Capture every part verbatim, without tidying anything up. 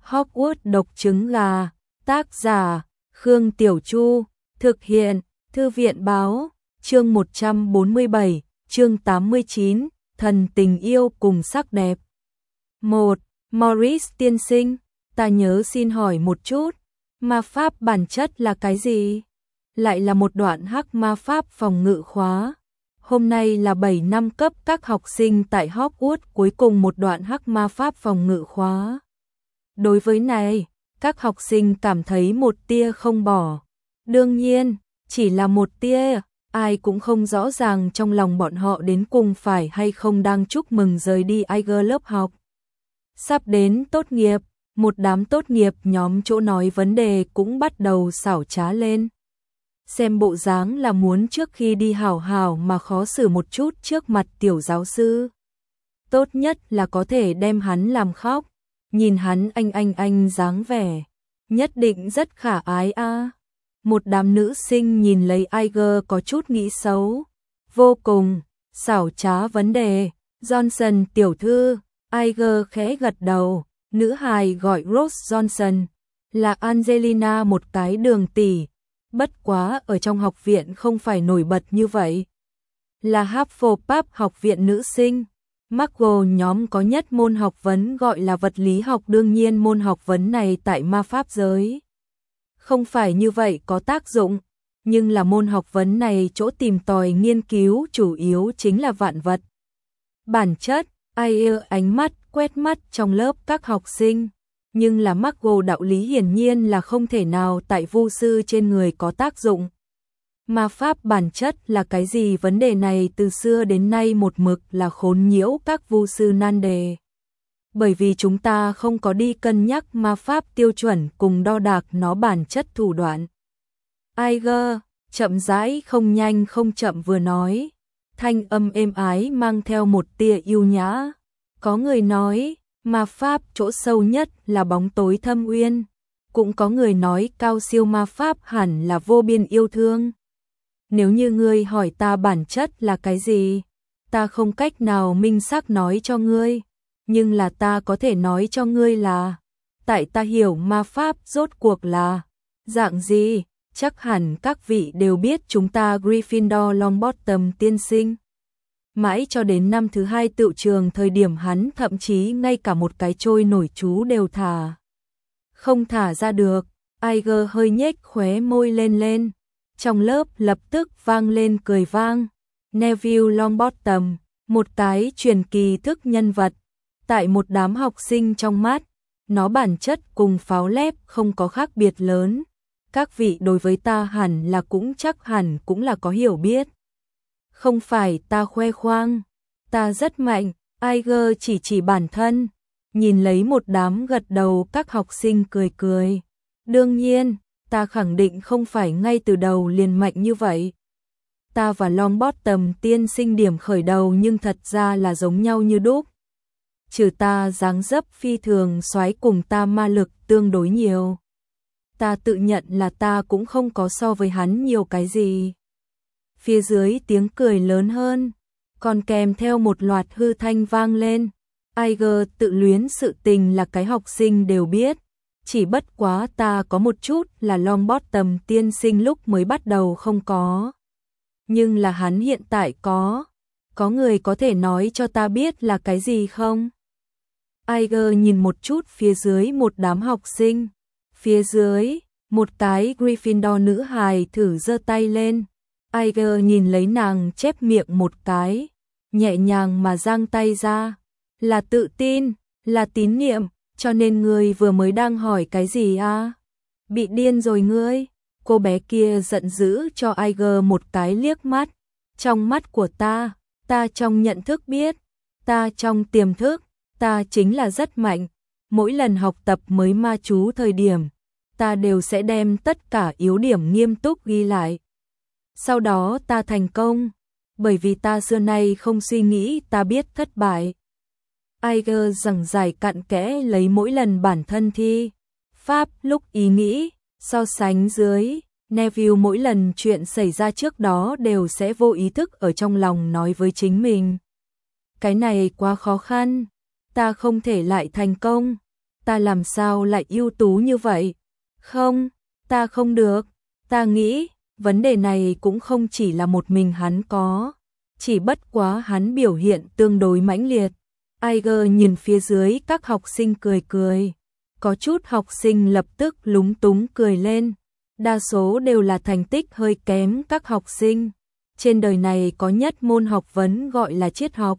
Hogwarts độc trứng gà, tác giả, Khương Tiểu Chu, thực hiện, Thư viện báo, chương một trăm bốn mươi bảy, chương tám mươi chín, thần tình yêu cùng sắc đẹp. một. Morris tiên sinh, ta nhớ xin hỏi một chút, ma pháp bản chất là cái gì? Lại là một đoạn hắc ma pháp phòng ngự khóa. Hôm nay là bảy năm cấp các học sinh tại Hogwarts cuối cùng một đoạn hắc ma pháp phòng ngự khóa. Đối với này, các học sinh cảm thấy một tia không bỏ. Đương nhiên, chỉ là một tia, ai cũng không rõ ràng trong lòng bọn họ đến cùng phải hay không đang chúc mừng rời đi Iger lớp học. Sắp đến tốt nghiệp, một đám tốt nghiệp nhóm chỗ nói vấn đề cũng bắt đầu xảo trá lên. Xem bộ dáng là muốn trước khi đi hảo hảo mà khó xử một chút trước mặt tiểu giáo sư. Tốt nhất là có thể đem hắn làm khóc, nhìn hắn anh anh anh dáng vẻ, nhất định rất khả ái a. À. Một đám nữ sinh nhìn lấy Iger có chút nghĩ xấu, vô cùng xảo trá vấn đề. Johnson tiểu thư, Iger khẽ gật đầu, nữ hài gọi Rose Johnson, là Angelina một cái đường tỷ, bất quá ở trong học viện không phải nổi bật như vậy. Là Hufflepuff học viện nữ sinh. Muggle nhóm có nhất môn học vấn gọi là vật lý học, đương nhiên môn học vấn này tại ma pháp giới không phải như vậy có tác dụng, nhưng là môn học vấn này chỗ tìm tòi nghiên cứu chủ yếu chính là vạn vật. Bản chất, ai ơ ánh mắt quét mắt trong lớp các học sinh, nhưng là Muggle đạo lý hiển nhiên là không thể nào tại vu sư trên người có tác dụng. Ma pháp bản chất là cái gì? Vấn đề này từ xưa đến nay một mực là khốn nhiễu các vu sư nan đề. Bởi vì chúng ta không có đi cân nhắc ma pháp tiêu chuẩn cùng đo đạc nó bản chất thủ đoạn. Iger, chậm rãi không nhanh không chậm vừa nói, thanh âm êm ái mang theo một tia yêu nhã. Có người nói, ma pháp chỗ sâu nhất là bóng tối thâm uyên. Cũng có người nói cao siêu ma pháp hẳn là vô biên yêu thương. Nếu như ngươi hỏi ta bản chất là cái gì, ta không cách nào minh xác nói cho ngươi, nhưng là ta có thể nói cho ngươi là, tại ta hiểu ma pháp rốt cuộc là dạng gì, chắc hẳn các vị đều biết chúng ta Gryffindor Longbottom tiên sinh. Mãi cho đến năm thứ hai tựu trường thời điểm hắn thậm chí ngay cả một cái trôi nổi chú đều thả không thả ra được. Iger hơi nhếch khóe môi lên lên. Trong lớp lập tức vang lên cười vang. Neville Longbottom, một cái truyền kỳ thức nhân vật, tại một đám học sinh trong mắt, nó bản chất cùng pháo lép không có khác biệt lớn. Các vị đối với ta hẳn là cũng chắc hẳn cũng là có hiểu biết. Không phải ta khoe khoang, ta rất mạnh. Iger chỉ chỉ bản thân, nhìn lấy một đám gật đầu các học sinh cười cười. Đương nhiên, ta khẳng định không phải ngay từ đầu liền mạnh như vậy. Ta và Longbottom tiên sinh điểm khởi đầu nhưng thật ra là giống nhau như đúc. Trừ ta dáng dấp phi thường soái cùng ta ma lực tương đối nhiều. Ta tự nhận là ta cũng không có so với hắn nhiều cái gì. Phía dưới tiếng cười lớn hơn, còn kèm theo một loạt hư thanh vang lên. Iger tự luyến sự tình là cái học sinh đều biết. Chỉ bất quá ta có một chút là Longbottom tiên sinh lúc mới bắt đầu không có. Nhưng là hắn hiện tại có. Có người có thể nói cho ta biết là cái gì không? Iger nhìn một chút phía dưới một đám học sinh. Phía dưới, một cái Gryffindor nữ hài thử giơ tay lên. Iger nhìn lấy nàng chép miệng một cái, nhẹ nhàng mà giang tay ra. Là tự tin, là tín niệm. Cho nên ngươi vừa mới đang hỏi cái gì à? Bị điên rồi ngươi. Cô bé kia giận dữ cho Iger một cái liếc mắt. Trong mắt của ta, ta trong nhận thức biết, ta trong tiềm thức, ta chính là rất mạnh. Mỗi lần học tập mới ma chú thời điểm, ta đều sẽ đem tất cả yếu điểm nghiêm túc ghi lại. Sau đó ta thành công, bởi vì ta xưa nay không suy nghĩ ta biết thất bại. Iger giảng giải cặn kẽ lấy mỗi lần bản thân thi pháp lúc ý nghĩ, so sánh dưới, Neville mỗi lần chuyện xảy ra trước đó đều sẽ vô ý thức ở trong lòng nói với chính mình. Cái này quá khó khăn, ta không thể lại thành công, ta làm sao lại ưu tú như vậy? Không, ta không được. Ta nghĩ, vấn đề này cũng không chỉ là một mình hắn có. Chỉ bất quá hắn biểu hiện tương đối mãnh liệt. Iger nhìn phía dưới các học sinh cười cười. Có chút học sinh lập tức lúng túng cười lên. Đa số đều là thành tích hơi kém các học sinh. Trên đời này có nhất môn học vấn gọi là triết học.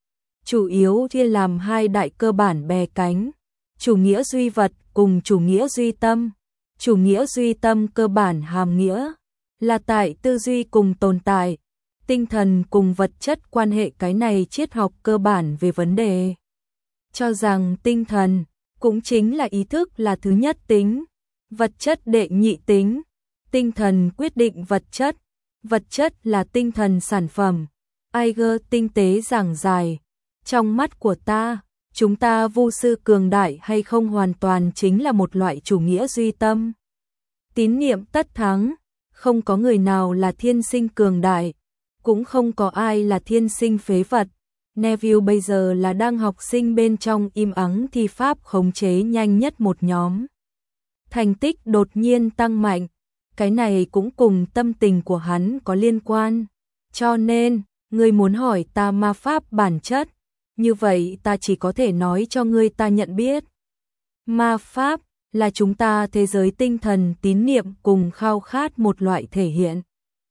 Chủ yếu chia làm hai đại cơ bản bè cánh. Chủ nghĩa duy vật cùng chủ nghĩa duy tâm. Chủ nghĩa duy tâm cơ bản hàm nghĩa là tại tư duy cùng tồn tại, tinh thần cùng vật chất quan hệ, cái này triết học cơ bản về vấn đề. Cho rằng tinh thần cũng chính là ý thức là thứ nhất tính, vật chất đệ nhị tính, tinh thần quyết định vật chất, vật chất là tinh thần sản phẩm. Iger tinh tế giảng giải, trong mắt của ta, chúng ta vu sư cường đại hay không hoàn toàn chính là một loại chủ nghĩa duy tâm. Tín niệm tất thắng, không có người nào là thiên sinh cường đại, cũng không có ai là thiên sinh phế vật. Neville bây giờ là đang học sinh bên trong im ắng thi pháp khống chế nhanh nhất một nhóm. Thành tích đột nhiên tăng mạnh, cái này cũng cùng tâm tình của hắn có liên quan. Cho nên, ngươi muốn hỏi ta ma pháp bản chất, như vậy ta chỉ có thể nói cho ngươi ta nhận biết. Ma pháp là chúng ta thế giới tinh thần tín niệm cùng khao khát một loại thể hiện.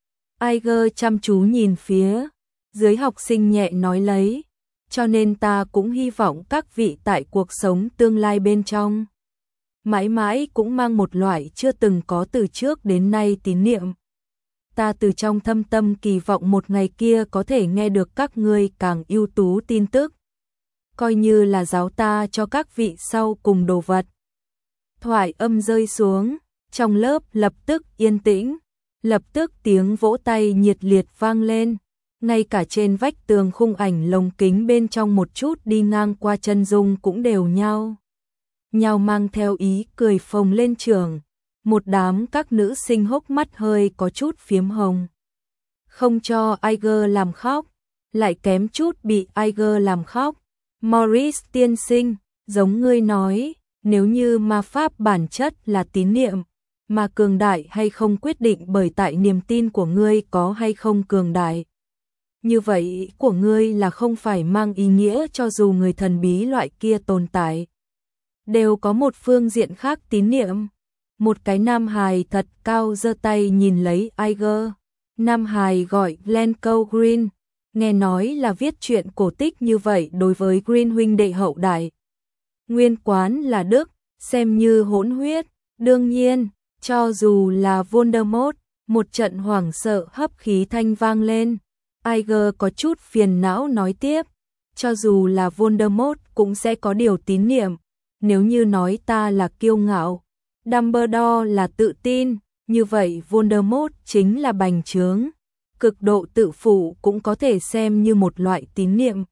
Iger chăm chú nhìn phía dưới học sinh nhẹ nói lấy, cho nên ta cũng hy vọng các vị tại cuộc sống tương lai bên trong mãi mãi cũng mang một loại chưa từng có từ trước đến nay tín niệm. Ta từ trong thâm tâm kỳ vọng một ngày kia có thể nghe được các ngươi càng ưu tú tin tức, coi như là giáo ta cho các vị sau cùng đồ vật. Thoại âm rơi xuống, trong lớp lập tức yên tĩnh, lập tức tiếng vỗ tay nhiệt liệt vang lên, ngay cả trên vách tường khung ảnh lồng kính bên trong một chút đi ngang qua chân dung cũng đều nhau. Nhau mang theo ý cười phồng lên trường, một đám các nữ sinh hốc mắt hơi có chút phiếm hồng. Không cho Iger làm khóc, lại kém chút bị Iger làm khóc. Maurice tiên sinh, giống ngươi nói, nếu như ma pháp bản chất là tín niệm, mà cường đại hay không quyết định bởi tại niềm tin của ngươi có hay không cường đại. Như vậy của ngươi là không phải mang ý nghĩa cho dù người thần bí loại kia tồn tại, đều có một phương diện khác tín niệm. Một cái nam hài thật cao giơ tay nhìn lấy Iger. Nam hài gọi Glencoe Green, nghe nói là viết truyện cổ tích như vậy đối với Green huynh đệ hậu đại. Nguyên quán là Đức, xem như hỗn huyết, đương nhiên, cho dù là Voldemort, một trận hoảng sợ hấp khí thanh vang lên. Iger có chút phiền não nói tiếp, cho dù là Voldemort cũng sẽ có điều tín niệm, nếu như nói ta là kiêu ngạo, Dumbledore là tự tin, như vậy Voldemort chính là bành trướng, cực độ tự phụ cũng có thể xem như một loại tín niệm.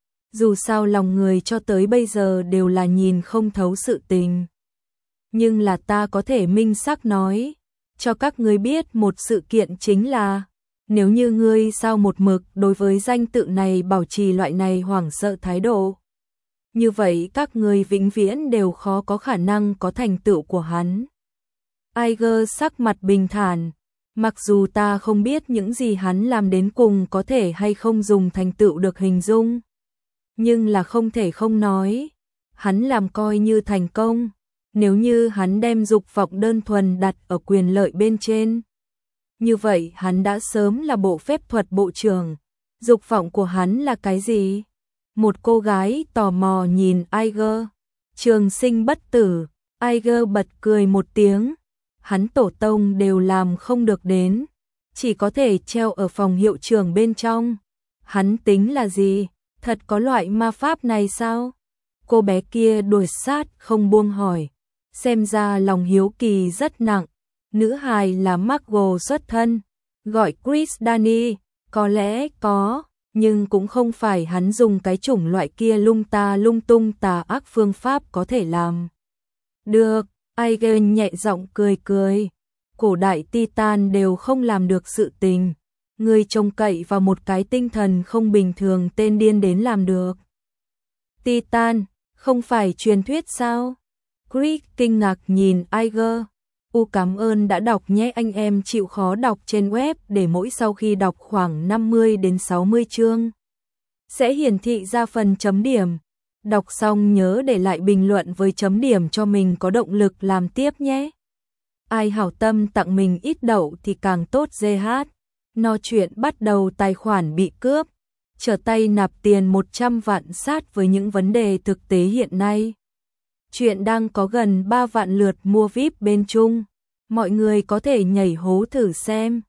Dù sao lòng người cho tới bây giờ đều là nhìn không thấu sự tình. Nhưng là ta có thể minh xác nói, cho các ngươi biết một sự kiện chính là, nếu như ngươi sao một mực đối với danh tự này bảo trì loại này hoảng sợ thái độ, như vậy các ngươi vĩnh viễn đều khó có khả năng có thành tựu của hắn. Iger sắc mặt bình thản, mặc dù ta không biết những gì hắn làm đến cùng có thể hay không dùng thành tựu được hình dung, nhưng là không thể không nói, hắn làm coi như thành công, nếu như hắn đem dục vọng đơn thuần đặt ở quyền lợi bên trên. Như vậy hắn đã sớm là bộ phép thuật bộ trưởng. Dục vọng của hắn là cái gì? Một cô gái tò mò nhìn Iger. Trường sinh bất tử. Iger bật cười một tiếng. Hắn tổ tông đều làm không được đến, chỉ có thể treo ở phòng hiệu trưởng bên trong. Hắn tính là gì? Thật có loại ma pháp này sao? Cô bé kia đuổi sát không buông hỏi. Xem ra lòng hiếu kỳ rất nặng. Nữ hài là Muggle xuất thân, gọi Chris Dani, có lẽ có, nhưng cũng không phải hắn dùng cái chủng loại kia lung ta lung tung tà ác phương pháp có thể làm. Được, Iger nhẹ giọng cười cười, cổ đại Titan đều không làm được sự tình, người trông cậy vào một cái tinh thần không bình thường tên điên đến làm được. Titan, không phải truyền thuyết sao? Chris kinh ngạc nhìn Iger. U cảm ơn đã đọc nhé, anh em chịu khó đọc trên web để mỗi sau khi đọc khoảng năm mươi đến sáu mươi chương sẽ hiển thị ra phần chấm điểm. Đọc xong nhớ để lại bình luận với chấm điểm cho mình có động lực làm tiếp nhé. Ai hảo tâm tặng mình ít đậu thì càng tốt. giê hát. No chuyện bắt đầu tài khoản bị cướp, trở tay nạp tiền một trăm vạn sát với những vấn đề thực tế hiện nay. Chuyện đang có gần ba vạn lượt mua víp bên Trung. Mọi người có thể nhảy hố thử xem.